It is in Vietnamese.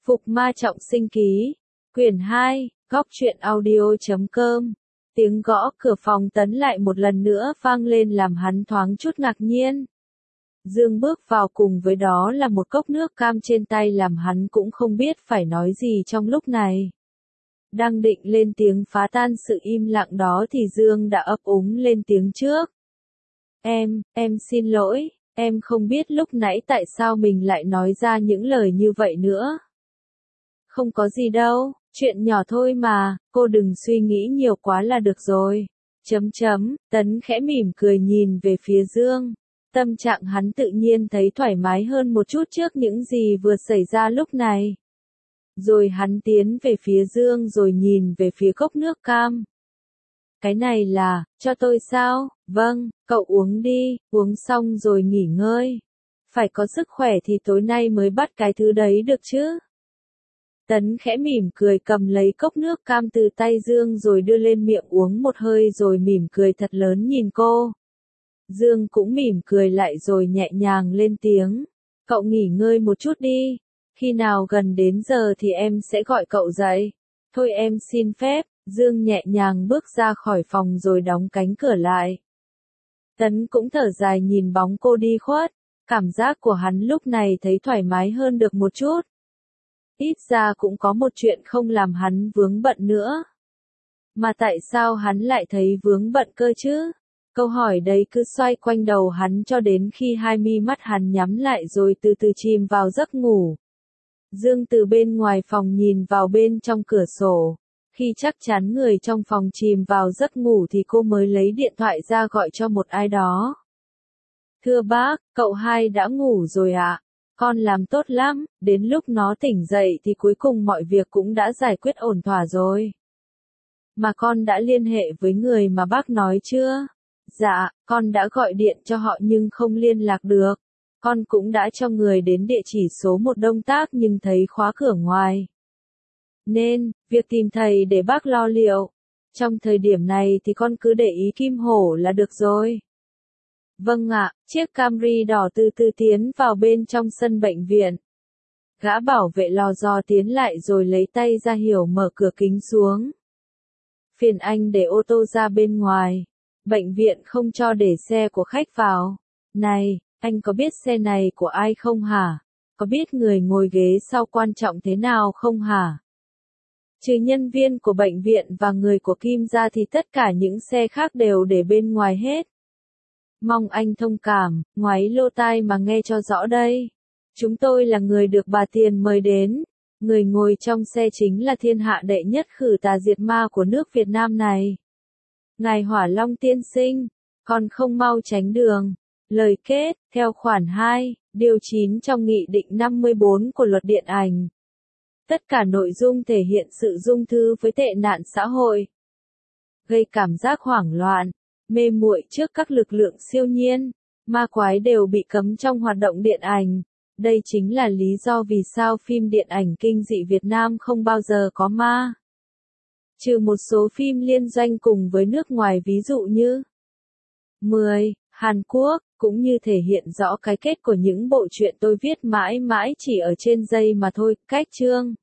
Phục Ma Trọng Sinh Ký, quyển 2, góc truyện audio.com. Tiếng gõ cửa phòng Tấn lại một lần nữa vang lên làm hắn thoáng chút ngạc nhiên. Dương bước vào cùng với đó là một cốc nước cam trên tay làm hắn cũng không biết phải nói gì trong lúc này. Đang định lên tiếng phá tan sự im lặng đó thì Dương đã ấp úng lên tiếng trước. Em xin lỗi, em không biết lúc nãy tại sao mình lại nói ra những lời như vậy nữa. Không có gì đâu, chuyện nhỏ thôi mà, cô đừng suy nghĩ nhiều quá là được rồi. Tấn khẽ mỉm cười nhìn về phía Dương. Tâm trạng hắn tự nhiên thấy thoải mái hơn một chút trước những gì vừa xảy ra lúc này. Rồi hắn tiến về phía Dương rồi nhìn về phía cốc nước cam. Cái này là, cho tôi sao? Vâng, cậu uống đi, uống xong rồi nghỉ ngơi. Phải có sức khỏe thì tối nay mới bắt cái thứ đấy được chứ. Tấn khẽ mỉm cười cầm lấy cốc nước cam từ tay Dương rồi đưa lên miệng uống một hơi rồi mỉm cười thật lớn nhìn cô. Dương cũng mỉm cười lại rồi nhẹ nhàng lên tiếng. Cậu nghỉ ngơi một chút đi. Khi nào gần đến giờ thì em sẽ gọi cậu dậy. Thôi em xin phép. Dương nhẹ nhàng bước ra khỏi phòng rồi đóng cánh cửa lại. Tấn cũng thở dài nhìn bóng cô đi khuất. Cảm giác của hắn lúc này thấy thoải mái hơn được một chút. Ít ra cũng có một chuyện không làm hắn vướng bận nữa. Mà tại sao hắn lại thấy vướng bận cơ chứ? Câu hỏi đấy cứ xoay quanh đầu hắn cho đến khi hai mi mắt hắn nhắm lại rồi từ từ chìm vào giấc ngủ. Dương từ bên ngoài phòng nhìn vào bên trong cửa sổ. Khi chắc chắn người trong phòng chìm vào giấc ngủ thì cô mới lấy điện thoại ra gọi cho một ai đó. Thưa bác, cậu hai đã ngủ rồi ạ. Con làm tốt lắm, đến lúc nó tỉnh dậy thì cuối cùng mọi việc cũng đã giải quyết ổn thỏa rồi. Mà con đã liên hệ với người mà bác nói chưa? Dạ, con đã gọi điện cho họ nhưng không liên lạc được. Con cũng đã cho người đến địa chỉ số một Đông Tác nhưng thấy khóa cửa ngoài. Nên, việc tìm thầy để bác lo liệu. Trong thời điểm này thì con cứ để ý Kim Hổ là được rồi. Vâng ạ, chiếc Camry đỏ từ từ tiến vào bên trong sân bệnh viện. Gã bảo vệ lò dò tiến lại rồi lấy tay ra hiệu mở cửa kính xuống. Phiền anh để ô tô ra bên ngoài. Bệnh viện không cho để xe của khách vào. Này, anh có biết xe này của ai không hả? Có biết người ngồi ghế sau quan trọng thế nào không hả? Trừ nhân viên của bệnh viện và người của Kim ra thì tất cả những xe khác đều để bên ngoài hết. Mong anh thông cảm, ngoáy lô tai mà nghe cho rõ đây. Chúng tôi là người được bà Tiền mời đến. Người ngồi trong xe chính là thiên hạ đệ nhất khử tà diệt ma của nước Việt Nam này. Ngài Hỏa Long tiên sinh, còn không mau tránh đường. Lời kết, theo khoản 2, điều 9 trong Nghị định 54 của Luật Điện ảnh. Tất cả nội dung thể hiện sự dung thứ với tệ nạn xã hội. Gây cảm giác hoảng loạn, mê muội trước các lực lượng siêu nhiên, ma quái đều bị cấm trong hoạt động điện ảnh. Đây chính là lý do vì sao phim điện ảnh kinh dị Việt Nam không bao giờ có ma. Trừ một số phim liên doanh cùng với nước ngoài ví dụ như 10, Hàn Quốc, cũng như thể hiện rõ cái kết của những bộ truyện tôi viết mãi mãi chỉ ở trên giây mà thôi, cách chương.